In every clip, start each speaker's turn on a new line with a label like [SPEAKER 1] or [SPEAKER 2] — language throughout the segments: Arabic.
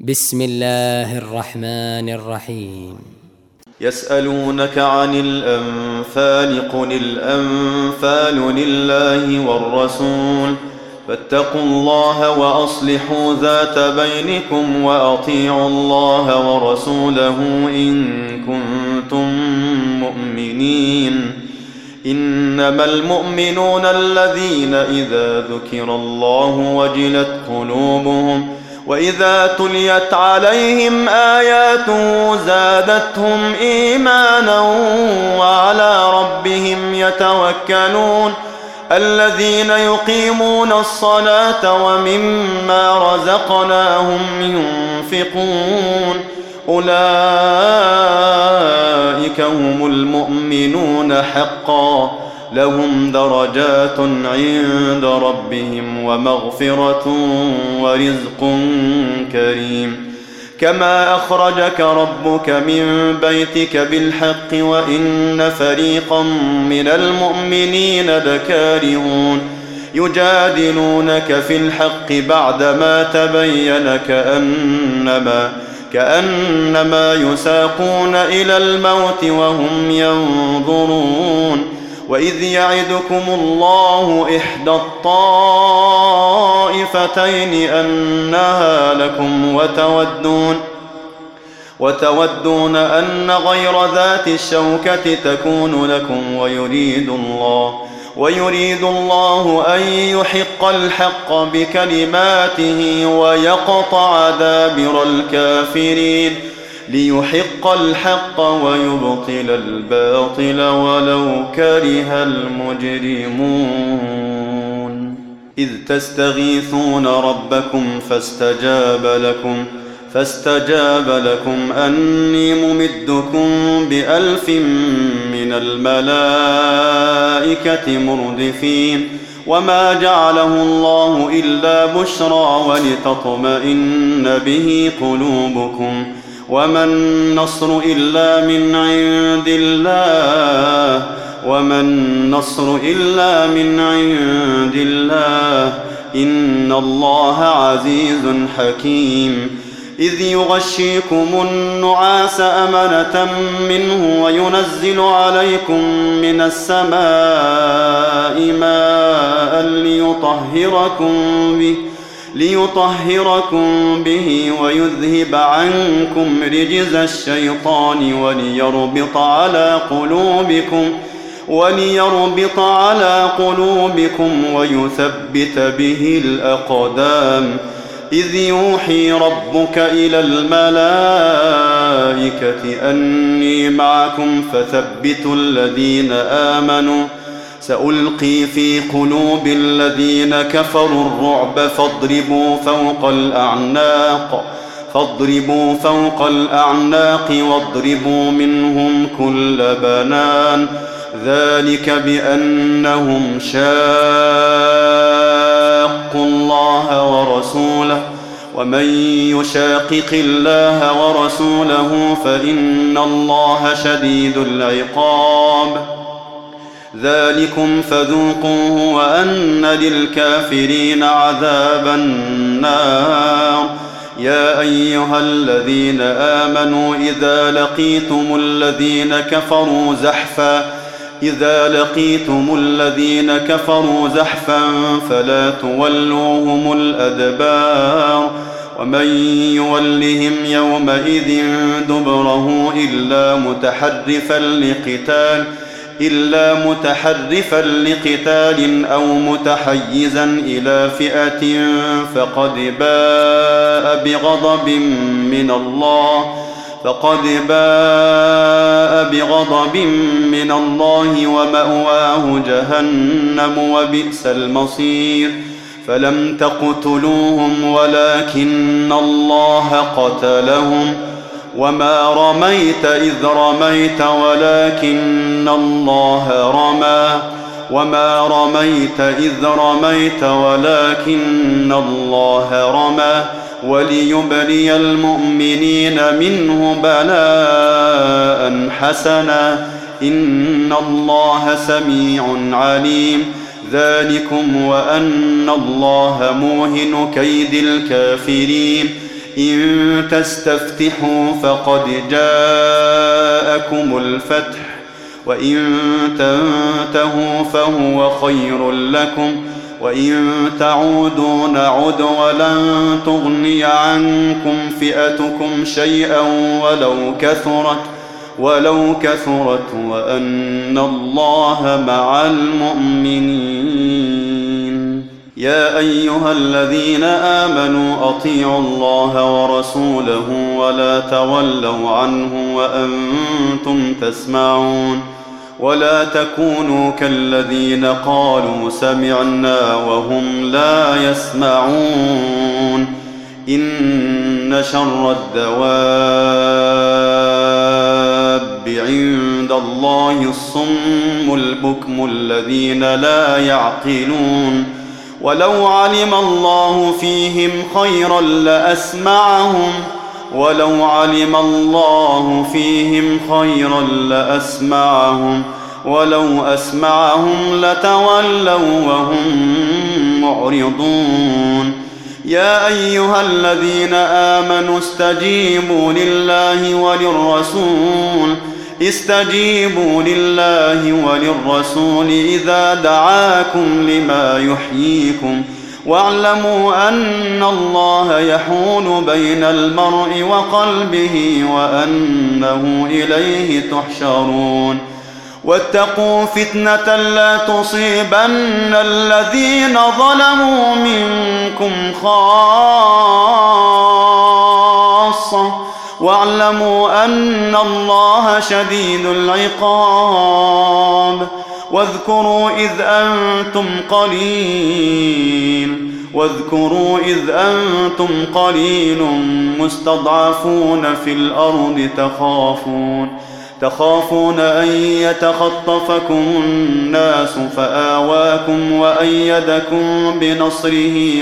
[SPEAKER 1] بسم الله الرحمن الرحيم.
[SPEAKER 2] يسألونك عن الأنفال قل الأنفال لله والرسول فاتقوا الله وأصلحوا ذات بينكم وأطيعوا الله ورسوله إن كنتم مؤمنين. إنما المؤمنون الذين إذا ذكر الله وجلت قلوبهم وإذا تليت عليهم آياته زادتهم إيمانا وعلى ربهم يتوكلون. الذين يقيمون الصلاة ومما رزقناهم ينفقون أولئك هم المؤمنون حقا لهم درجات عند ربهم ومغفرة ورزق كريم. كما أخرجك ربك من بيتك بالحق وإن فريقا من المؤمنين لكارهون يجادلونك في الحق بعدما تبين كأنما يساقون إلى الموت وهم ينظرون. وإذ يعدكم الله إحدى الطائفتين أنها لكم وتودون أن غير ذات الشوكة تكون لكم ويريد الله أن يحق الحق بكلماته ويقطع دابر الكافرين ليحق الحق ويبطل الباطل ولو كره المجرمون. إذ تستغيثون ربكم فاستجاب لكم أني ممدكم ب1000 من الملائكة مردفين. وما جعله الله إلا بشرى ولتطمئن به قلوبكم وما النصر إلا من عند الله إن الله عزيز حكيم. إذ يغشيكم النعاس أمنة منه وينزل عليكم من السماء ماء ليطهركم به ويذهب عنكم رجز الشيطان وليربط على قلوبكم ويثبت به الأقدام. إذ يوحي ربك إلى الملائكة أني معكم فثبتوا الذين آمنوا سألقي في قلوب الذين كفروا الرعب فاضربوا فوق الأعناق واضربوا منهم كل بنان. ذلك بأنهم شاقوا الله ورسوله ومن يشاقق الله ورسوله فإن الله شديد العقاب. ذلكم فذوقوه وأن للكافرين عذاب النار. يا أيها الذين آمنوا إذا لقيتم الذين كفروا زحفا فلا تولوهم الأدبار. ومن يولهم يومئذ دبره إلا متحرفا لقتال أو متحيزا إلى فئة فقد باء بغضب من الله ومأواه جهنم وبئس المصير. فلم تقتلوهم ولكن الله قتلهم وما رميت إذ رميت ولكن الله رمى وما رميت إذ رميت ولكن الله رمى وليبلي المؤمنين منه بلاء حسنا إن الله سميع عليم. ذلكم وأن الله موهن كيد الكافرين إن تستفتحوا فقد جاءكم الفتح وإن تنتهوا فهو خير لكم وإن تعودوا نعد ولن تغني عنكم فئتكم شيئا ولو كثرت وأن الله مع المؤمنين. يا أيها الذين آمنوا أطيعوا الله ورسوله ولا تولوا عنه وأنتم تسمعون ولا تكونوا كالذين قالوا سمعنا وهم لا يسمعون. إن شر الدواب عند الله الصم البكم الذين لا يعقلون. ولو علم الله فيهم خيرا لأسمعهم ولو أسمعهم لتولوا وهم معرضون. يا أيها الذين آمنوا استجيبوا لله وللرسول إذا دعاكم لما يحييكم واعلموا أن الله يحول بين المرء وقلبه وأنه إليه تحشرون. واتقوا فتنة لا تصيبن الذين ظلموا منكم خاصة واعلموا أن الله شديد العقاب. واذكروا إذ أنتم قليل مستضعفون في الأرض تخافون أن يتخطفكم الناس فآواكم وأيدكم بنصره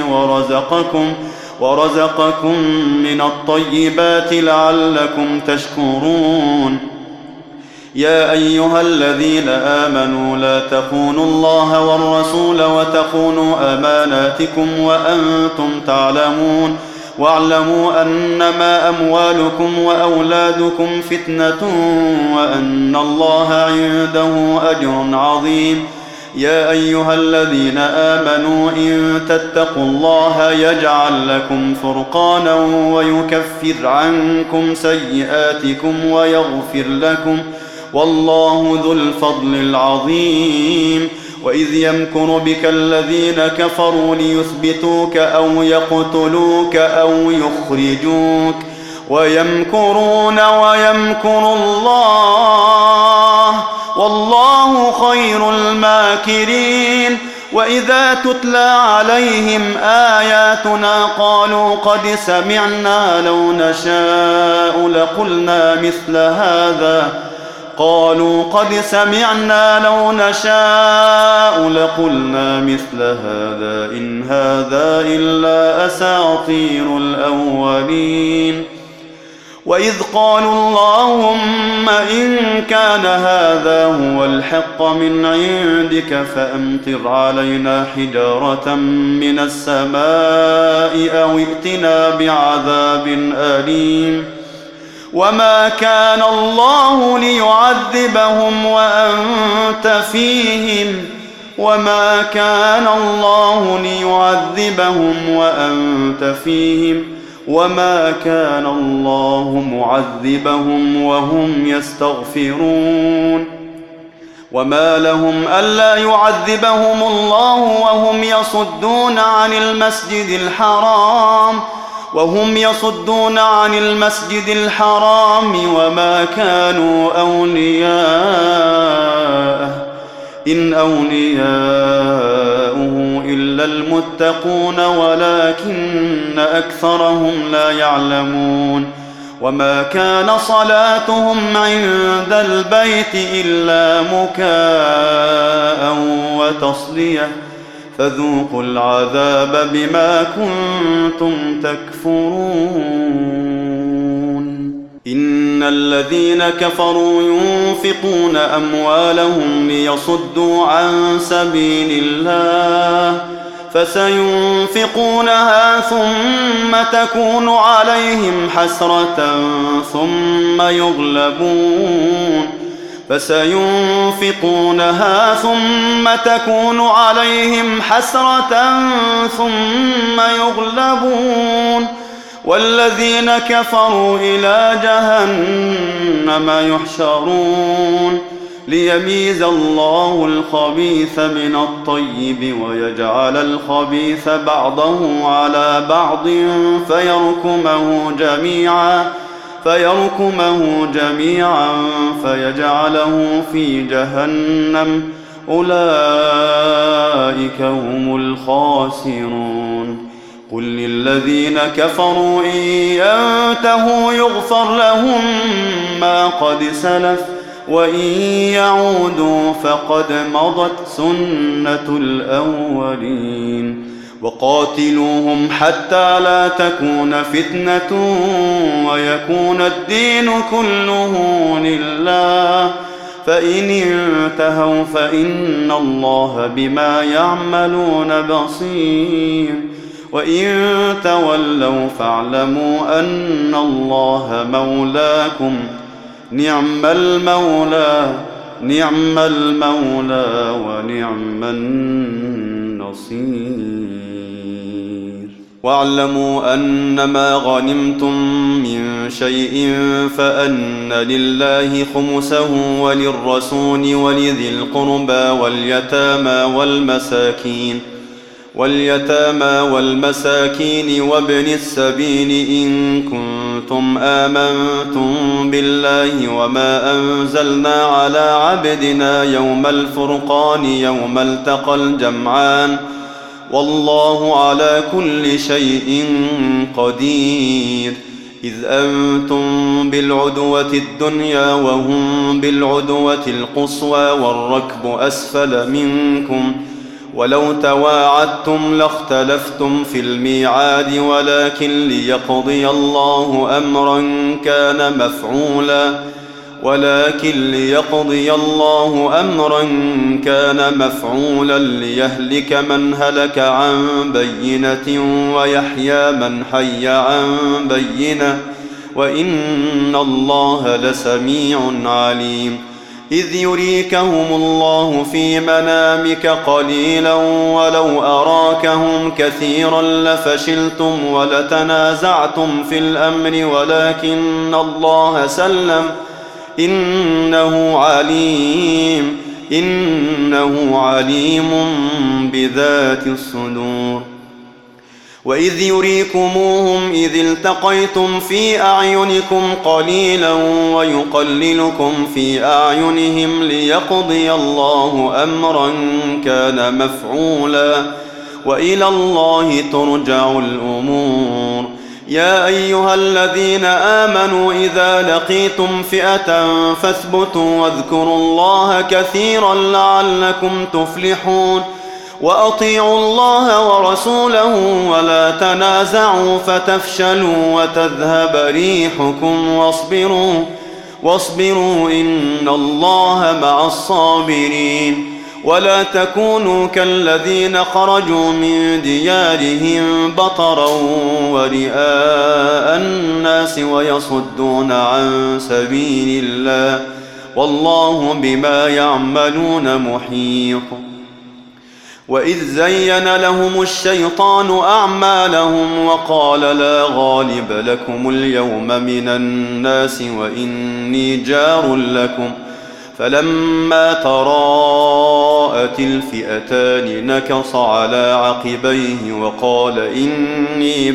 [SPEAKER 2] ورزقكم من الطيبات لعلكم تشكرون. يا أيها الذين آمنوا لا تخونوا الله والرسول وتخونوا أماناتكم وأنتم تعلمون واعلموا أنما أموالكم وأولادكم فتنة وأن الله عنده أجر عظيم. يا أيها الذين آمنوا إن تتقوا الله يجعل لكم فرقانا ويكفر عنكم سيئاتكم ويغفر لكم والله ذو الفضل العظيم. وإذ يمكر بك الذين كفروا ليثبتوك أو يقتلوك أو يخرجوك ويمكرون ويمكر الله والله خير الماكرين. وإذا تتلى عليهم آياتنا قالوا قد سمعنا لو نشاء لقلنا مثل هذا إن هذا إلا أساطير الأولين. وإذ قالوا اللهم إن كان هذا هو الحق من عندك فأمطر علينا حجارة من السماء أو ائتنا بعذاب أليم. وما كان الله ليعذبهم وأنت فيهم وما كان الله معذبهم وهم يستغفرون. وما لهم ألا يعذبهم الله وهم يصدون عن المسجد الحرام وما كانوا أولياءه إن أولياؤه إلا المتقون ولكن أكثرهم لا يعلمون. وما كان صلاتهم عند البيت إلا مكاء وتصدية فذوقوا العذاب بما كنتم تكفرون. إن الذين كفروا ينفقون أموالهم ليصدوا عن سبيل الله فسينفقونها ثم تكون عليهم حسرة ثم يغلبون والذين كفروا إلى جهنم يحشرون ليميز الله الخبيث من الطيب ويجعل الخبيث بعضه على بعض فيركمه جميعا فيجعله في جهنم أولئك هم الخاسرون قل للذين كفروا إن ينتهوا يغفر لهم ما قد سلف وإن يعودوا فقد مضت سنة الأولين وقاتلوهم حتى لا تكون فتنة ويكون الدين كله لله فإن انتهوا فإن الله بما يعملون بصير وإن تولوا فاعلموا أن الله مولاكم نعم المولى ونعم النصير واعلموا أنما غنمتم من شيء فأن لله خمسه وللرسول ولذي القربى واليتامى والمساكين وابن السبيل إن كنتم آمنتم بالله وما أنزلنا على عبدنا يوم الفرقان يوم التقى الجمعان والله على كل شيء قدير إذ أنتم بالعدوة الدنيا وهم بالعدوة القصوى والركب أسفل منكم ولو تواعدتم لاختلفتم في الميعاد ولكن ليقضي الله أمرا كان مفعولا ليهلك من هلك عن بينة ويحيى من حي عن بينة وإن الله لسميع عليم إذ يريكهم الله في منامك قليلا ولو أراكهم كثيرا لفشلتم ولتنازعتم في الأمر ولكن الله سلم إنه عليم بذات الصدور وإذ يريكموهم إذ التقيتم في أعينكم قليلا ويقللكم في أعينهم ليقضي الله أمرا كان مفعولا وإلى الله ترجع الأمور يا أيها الذين آمنوا إذا لقيتم فئة فاثبتوا واذكروا الله كثيرا لعلكم تفلحون وأطيعوا الله ورسوله ولا تنازعوا فتفشلوا وتذهب ريحكم واصبروا إن الله مع الصابرين ولا تكونوا كالذين خرجوا من ديارهم بطرا ورئاء الناس ويصدون عن سبيل الله والله بما يعملون محيط وإذ زين لهم الشيطان أعمالهم وقال لا غالب لكم اليوم من الناس وإني جار لكم فلما تراءت الفئتان نكص على عقبيه وقال إني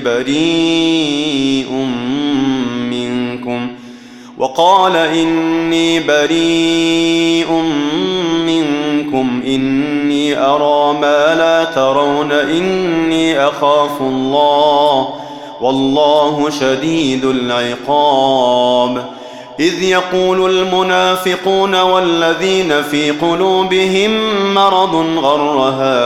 [SPEAKER 2] بريء منكم إني أرى ما لا ترون إني أخاف الله والله شديد العقاب إذ يقول المنافقون والذين في قلوبهم مرض غر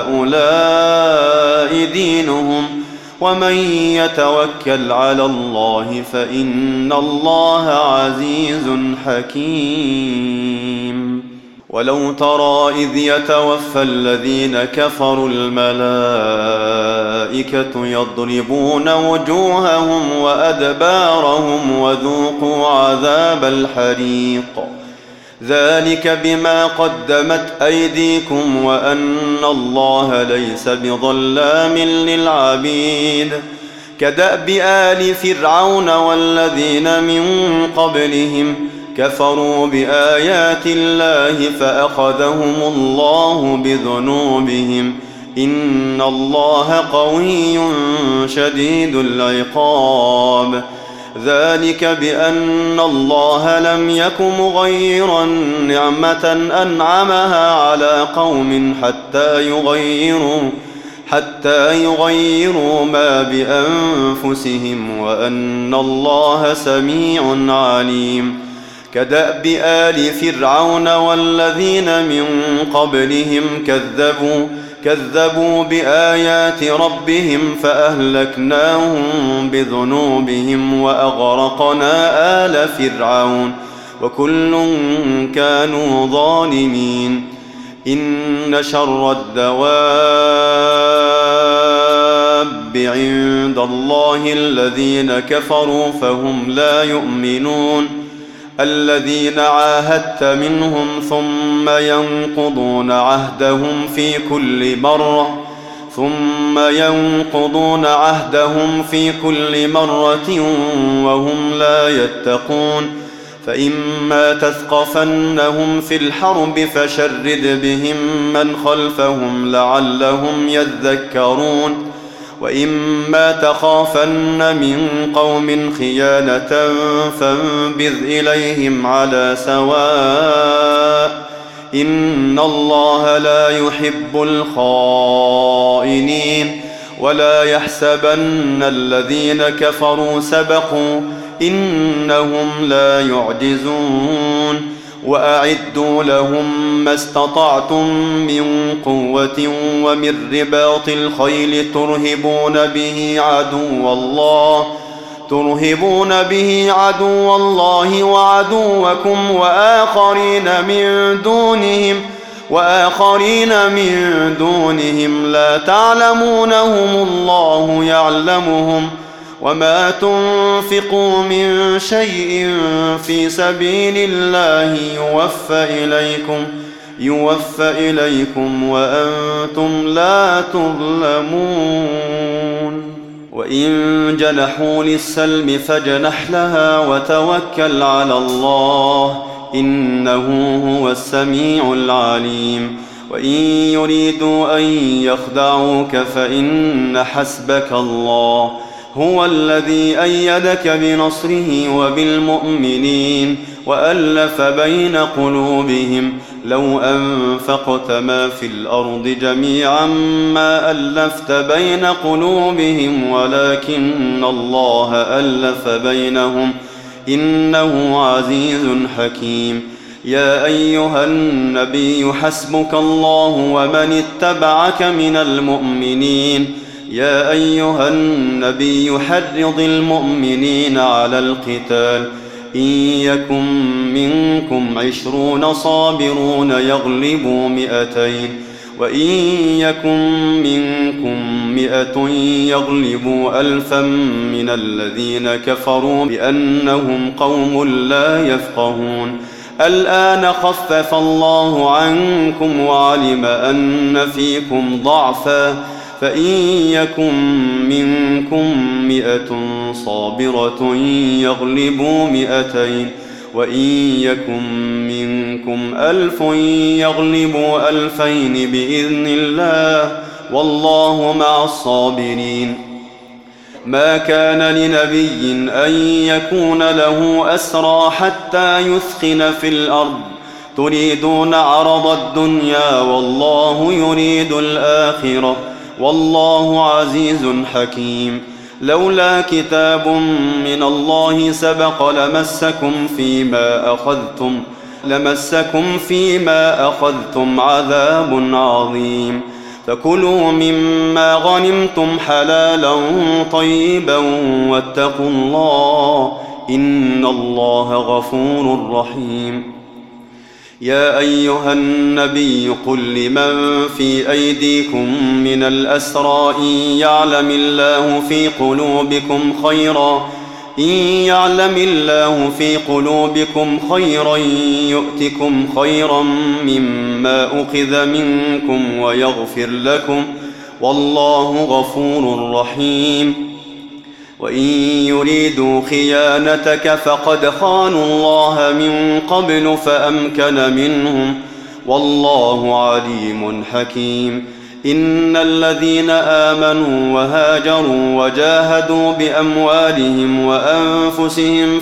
[SPEAKER 2] هؤلاء دينهم ومن يتوكل على الله فإن الله عزيز حكيم ولو ترى إذ يتوفى الذين كفروا الملائكة يضربون وجوههم وأدبارهم وذوقوا عذاب الحريق ذلك بما قدمت أيديكم وأن الله ليس بظلام للعبيد كدأب آل فرعون والذين من قبلهم كفروا بآيات الله فأخذهم الله بذنوبهم إن الله قوي شديد العقاب ذلك بأن الله لم يك مغيرا نعمة أنعمها على قوم حتى يغيروا ما بأنفسهم وأن الله سميع عليم كدأب آل فرعون والذين من قبلهم كذبوا بآيات ربهم فأهلكناهم بذنوبهم وأغرقنا آل فرعون وكل كانوا ظالمين إن شر الدواب عند الله الذين كفروا فهم لا يؤمنون الذين عاهدت منهم ثم ينقضون عهدهم في كل مرة وهم لا يتقون فإما تثقفنهم في الحرب فشرد بهم من خلفهم لعلهم يذكرون وإما تخافن من قوم خيانة فانبذ إليهم على سواء إن الله لا يحب الخائنين ولا يحسبن الذين كفروا سبقوا إنهم لا يعجزون وأعدوا لهم ما استطعتم من قوة ومن رباط الخيل ترهبون به عدو الله وعدوكم وآخرين من دونهم لا تعلمونهم الله يعلمهم وما تنفقوا من شيء في سبيل الله يوفى إليكم وأنتم لا تظلمون وإن جنحوا للسلم فاجنح لها وتوكل على الله إنه هو السميع العليم وإن يريدوا أن يخدعوك فإن حسبك الله هو الذي أيدك بنصره وبالمؤمنين وألف بين قلوبهم لو أنفقت ما في الأرض جميعا ما ألفت بين قلوبهم ولكن الله ألف بينهم إنه عزيز حكيم يا أيها النبي حسبك الله ومن اتبعك من المؤمنين يا أيها النبي حرض المؤمنين على القتال إن يكن منكم 20 صابرون يغلبوا 200 وإن يكن منكم 100 يغلبوا 1000 من الذين كفروا بأنهم قوم لا يفقهون الآن خفف الله عنكم وعلم أن فيكم ضعفا فإن يكن منكم 100 صابرة يغلبوا 200 وإن يكن منكم 1000 يغلبوا 2000 بإذن الله والله مع الصابرين ما كان لنبي أن يكون له أسرى حتى يثخن في الأرض تريدون عرض الدنيا والله يريد الآخرة والله عزيز حكيم لولا كتاب من الله سبق لمسكم فيما أخذتم عذاب عظيم فكلوا مما غنمتم حلالا طيبا واتقوا الله إن الله غفور رحيم يا أيها النبي قل لمن في أيديكم من الأسرى إن يعلم الله في قلوبكم خيرا يؤتكم خيرا مما أخذ منكم ويغفر لكم والله غفور رحيم. وإن يريدوا خيانتك فقد خانوا الله من قبل فأمكن منهم والله عليم حكيم. إن الذين آمنوا وهاجروا وجاهدوا بأموالهم وأنفسهم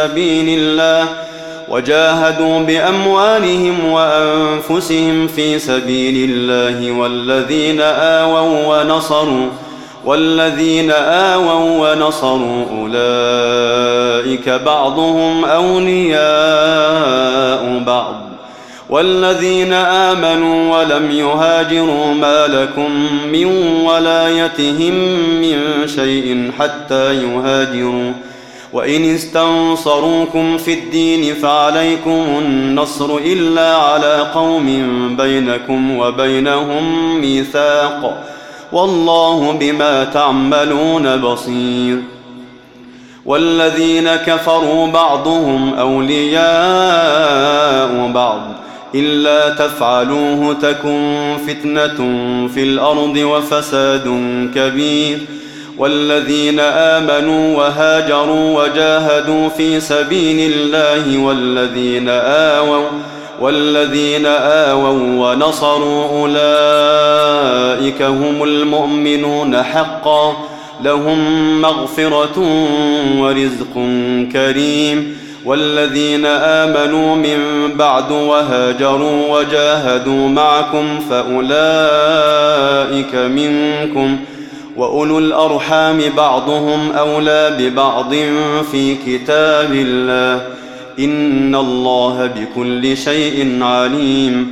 [SPEAKER 2] في سبيل الله والذين آووا ونصروا أولئك بعضهم أولياء بعض. والذين آمنوا ولم يهاجروا ما لكم من ولايتهم من شيء حتى يهاجروا وإن استنصروكم في الدين فعليكم النصر إلا على قوم بينكم وبينهم ميثاق والله بما تعملون بصير. والذين كفروا بعضهم أولياء بعض إلا تفعلوه تكن فتنة في الأرض وفساد كبير. والذين آمنوا وهاجروا وجاهدوا في سبيل الله والذين آووا ونصروا أولئك هم المؤمنون حقا لهم مغفرة ورزق كريم. والذين آمنوا من بعد وهاجروا وجاهدوا معكم فأولئك منكم وأولو الأرحام بعضهم أولى ببعض في كتاب الله إن الله بكل شيء عليم.